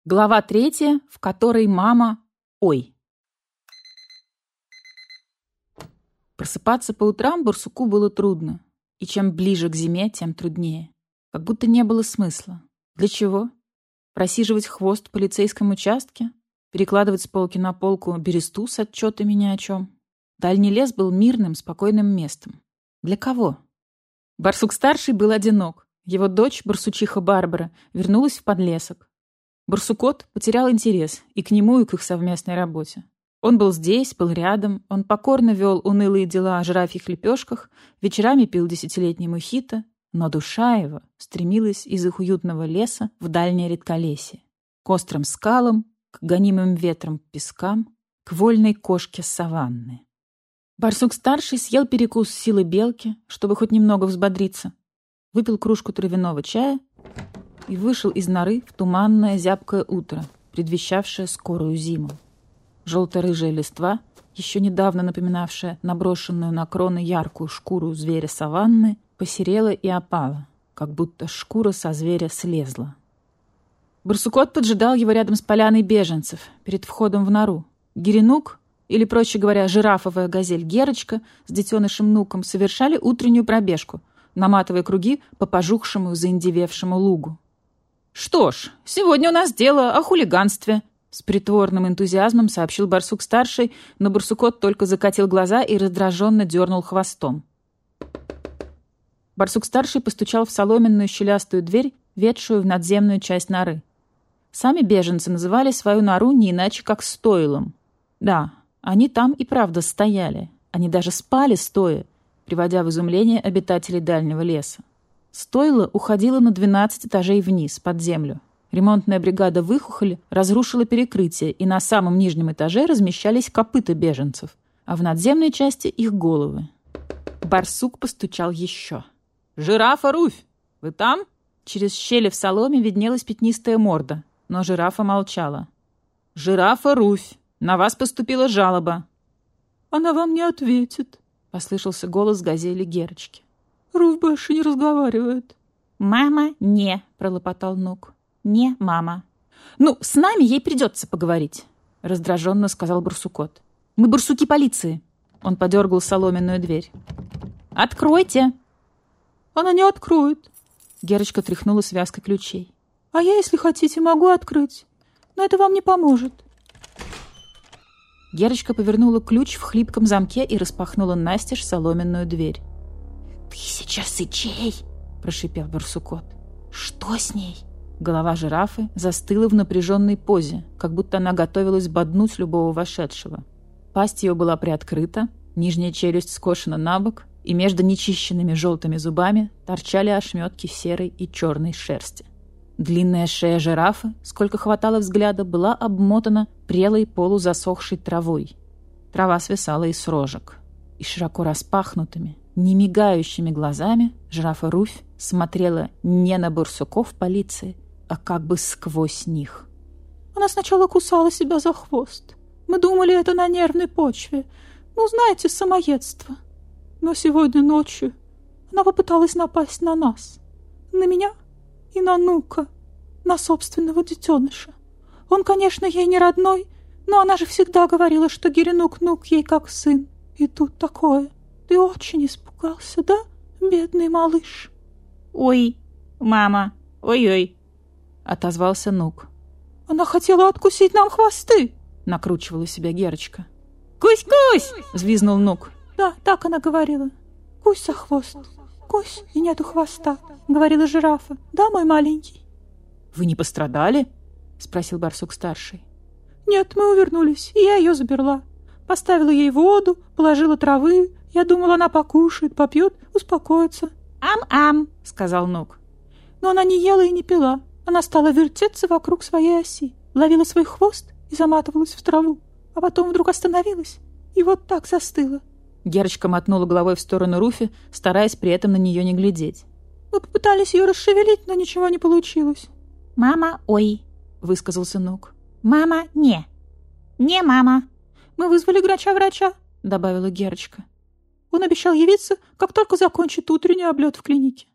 Глава 3, в которой мама «Ой». Просыпаться по утрам барсуку было трудно. И чем ближе к зиме, тем труднее. Как будто не было смысла. Для чего? Просиживать хвост в полицейском участке? Перекладывать с полки на полку бересту с отчетами ни о чем? Дальний лес был мирным, спокойным местом. Для кого? Барсук-старший был одинок. Его дочь, барсучиха Барбара, вернулась в подлесок. Барсукот потерял интерес и к нему, и к их совместной работе. Он был здесь, был рядом, он покорно вел унылые дела о жирафьих лепешках, вечерами пил десятилетний мохито, но душа его стремилась из их уютного леса в дальнее редколесье, к острым скалам, к гонимым ветром пескам, к вольной кошке саванны. Барсук-старший съел перекус силы белки, чтобы хоть немного взбодриться, выпил кружку травяного чая и вышел из норы в туманное зябкое утро, предвещавшее скорую зиму. Желто-рыжая листва, еще недавно напоминавшая наброшенную на кроны яркую шкуру зверя саванны, посерела и опала, как будто шкура со зверя слезла. Барсукот поджидал его рядом с поляной беженцев, перед входом в нору. Геренук, или, проще говоря, жирафовая газель Герочка с детенышем Нуком совершали утреннюю пробежку, наматывая круги по пожухшему, заиндевевшему лугу. «Что ж, сегодня у нас дело о хулиганстве», — с притворным энтузиазмом сообщил барсук-старший, но барсукот только закатил глаза и раздраженно дернул хвостом. Барсук-старший постучал в соломенную щелястую дверь, ведшую в надземную часть норы. Сами беженцы называли свою нору не иначе, как стойлом. Да, они там и правда стояли. Они даже спали стоя, приводя в изумление обитателей дальнего леса. Стойло уходило на 12 этажей вниз, под землю. Ремонтная бригада выхухоли разрушила перекрытие, и на самом нижнем этаже размещались копыта беженцев, а в надземной части их головы. Барсук постучал еще. «Жирафа Руфь, вы там?» Через щели в соломе виднелась пятнистая морда, но жирафа молчала. «Жирафа Руфь, на вас поступила жалоба». «Она вам не ответит», — послышался голос газели Герочки. «Руфь больше не разговаривает». «Мама, не», — пролопотал Нук. «Не, мама». «Ну, с нами ей придется поговорить», — раздраженно сказал барсукот. «Мы барсуки полиции». Он подергал соломенную дверь. «Откройте». «Она не откроет». Герочка тряхнула связкой ключей. «А я, если хотите, могу открыть. Но это вам не поможет». Герочка повернула ключ в хлипком замке и распахнула настежь соломенную дверь. «1000 сычей!» — прошипел барсукот. «Что с ней?» Голова жирафы застыла в напряженной позе, как будто она готовилась боднуть любого вошедшего. Пасть ее была приоткрыта, нижняя челюсть скошена набок, и между нечищенными желтыми зубами торчали ошметки серой и черной шерсти. Длинная шея жирафы, сколько хватало взгляда, была обмотана прелой полузасохшей травой. Трава свисала из рожек. И широко распахнутыми, не мигающими глазами жирафа Руфь смотрела не на барсуков полиции, а как бы сквозь них. «Она сначала кусала себя за хвост. Мы думали, это на нервной почве. Ну, знаете, самоедство. Но сегодня ночью она попыталась напасть на нас. На меня и на Нука, на собственного детеныша. Он, конечно, ей не родной, но она же всегда говорила, что Геренук-Нук ей как сын. И тут такое. Ты очень испугался, да, бедный малыш?» «Ой, мама, ой-ой», — отозвался Нук. «Она хотела откусить нам хвосты», — накручивала себя Герочка. «Кусь-кусь!» — взвизнул Нук. «Да, так она говорила. Кусь за хвост. Кусь, и нету хвоста», — говорила жирафа. «Да, мой маленький?» «Вы не пострадали?» — спросил барсук-старший. «Нет, мы увернулись, и я ее заберла. Поставила ей воду, положила травы. Я думала, она покушает, попьет, успокоится». «Ам-ам», — сказал Нук. Но она не ела и не пила. Она стала вертеться вокруг своей оси, ловила свой хвост и заматывалась в траву, а потом вдруг остановилась и вот так застыла. Герочка мотнула головой в сторону Руфи, стараясь при этом на нее не глядеть. «Мы попытались ее расшевелить, но ничего не получилось». «Мама, ой», — высказался Нук. «Мама, не. Не, мама». «Мы вызвали врача», — добавила Герочка. «Он обещал явиться, как только закончит утренний облет в клинике».